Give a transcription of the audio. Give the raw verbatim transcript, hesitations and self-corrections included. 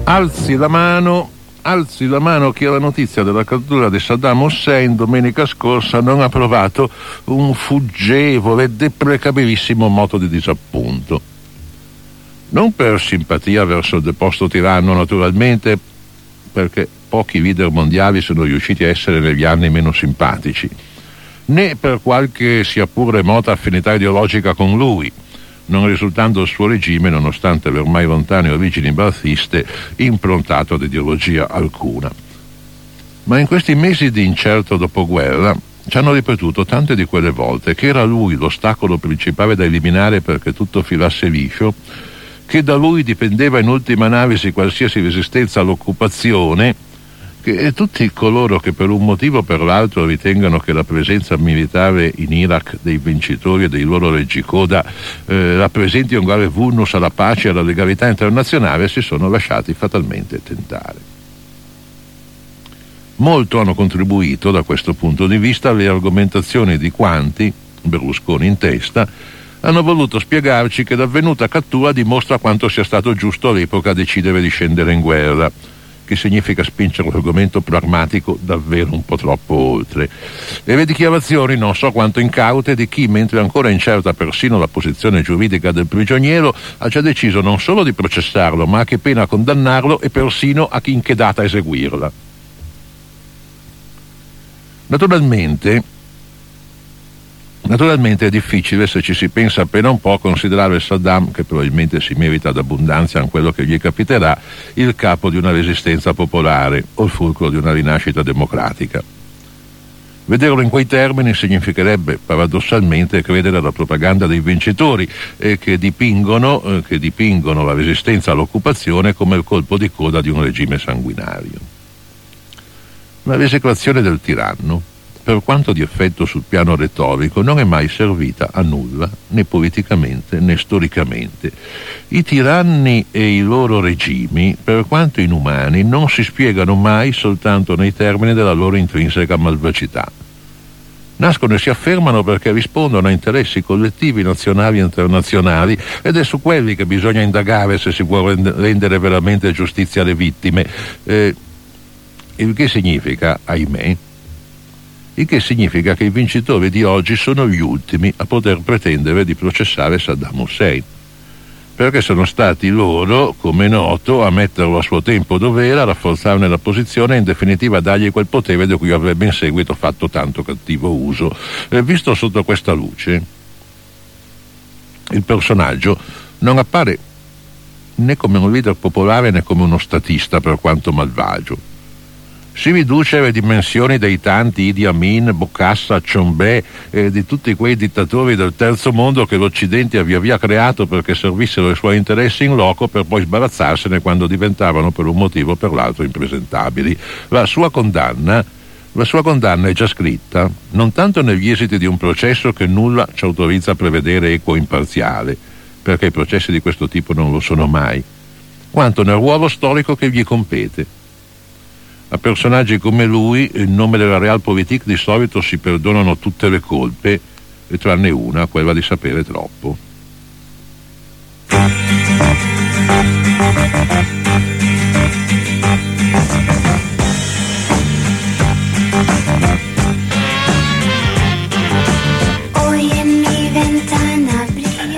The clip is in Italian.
Alzi la mano, alzi la mano chi alla notizia della cattura di Saddam Hussein domenica scorsa non ha provato un fuggevole e deprecabilissimo moto di disappunto. Non per simpatia verso il deposto tiranno, naturalmente, perché pochi leader mondiali sono riusciti a essere negli anni meno simpatici, né per qualche sia pur remota affinità ideologica con lui, non risultando il suo regime, nonostante le ormai lontane origini baathiste, improntato ad ideologia alcuna. Ma in questi mesi di incerto dopoguerra ci hanno ripetuto tante di quelle volte che era lui l'ostacolo principale da eliminare perché tutto filasse liscio, che da lui dipendeva in ultima analisi qualsiasi resistenza all'occupazione, che tutti coloro che per un motivo o per l'altro ritengano che la presenza militare in Iraq dei vincitori e dei loro reggicoda eh, rappresenti un grave vulnus alla pace e alla legalità internazionale si sono lasciati fatalmente tentare. Molto hanno contribuito da questo punto di vista le argomentazioni di quanti, Berlusconi in testa, hanno voluto spiegarci che l'avvenuta cattura dimostra quanto sia stato giusto all'epoca decidere di scendere in guerra, che significa spingere l'argomento pragmatico davvero un po' troppo oltre. E le dichiarazioni non so quanto incaute di chi, mentre ancora incerta persino la posizione giuridica del prigioniero, ha già deciso non solo di processarlo, ma a che pena condannarlo e persino a chi in che data eseguirla. Naturalmente, Naturalmente è difficile, se ci si pensa appena un po', considerare Saddam, che probabilmente si merita ad abbondanza in quello che gli capiterà, il capo di una resistenza popolare o il fulcro di una rinascita democratica. Vederlo in quei termini significherebbe paradossalmente credere alla propaganda dei vincitori eh, che, dipingono, eh, che dipingono la resistenza all'occupazione come il colpo di coda di un regime sanguinario. La l'esecrazione del tiranno, per quanto di effetto sul piano retorico, non è mai servita a nulla, né politicamente né storicamente. I tiranni e i loro regimi, per quanto inumani, non si spiegano mai soltanto nei termini della loro intrinseca malvagità. Nascono e si affermano perché rispondono a interessi collettivi nazionali e internazionali, ed è su quelli che bisogna indagare se si vuole rendere veramente giustizia alle vittime. Eh, il che significa, ahimè, il che significa che i vincitori di oggi sono gli ultimi a poter pretendere di processare Saddam Hussein, perché sono stati loro, come è noto, a metterlo a suo tempo dov'era, a rafforzarne la posizione e in definitiva a dargli quel potere di cui avrebbe in seguito fatto tanto cattivo uso. E visto sotto questa luce, il personaggio non appare né come un leader popolare né come uno statista, per quanto malvagio. Si riduce alle dimensioni dei tanti Idi Amin, Bokassa, Tshombe e di tutti quei dittatori del terzo mondo che l'Occidente ha via via creato perché servissero i suoi interessi in loco, per poi sbarazzarsene quando diventavano per un motivo o per l'altro impresentabili. La sua condanna, la sua condanna è già scritta, non tanto negli esiti di un processo che nulla ci autorizza a prevedere equo e imparziale, perché i processi di questo tipo non lo sono mai, quanto nel ruolo storico che gli compete. A personaggi come lui, in nome della Realpolitik, di solito si perdonano tutte le colpe, e tranne una, quella di sapere troppo.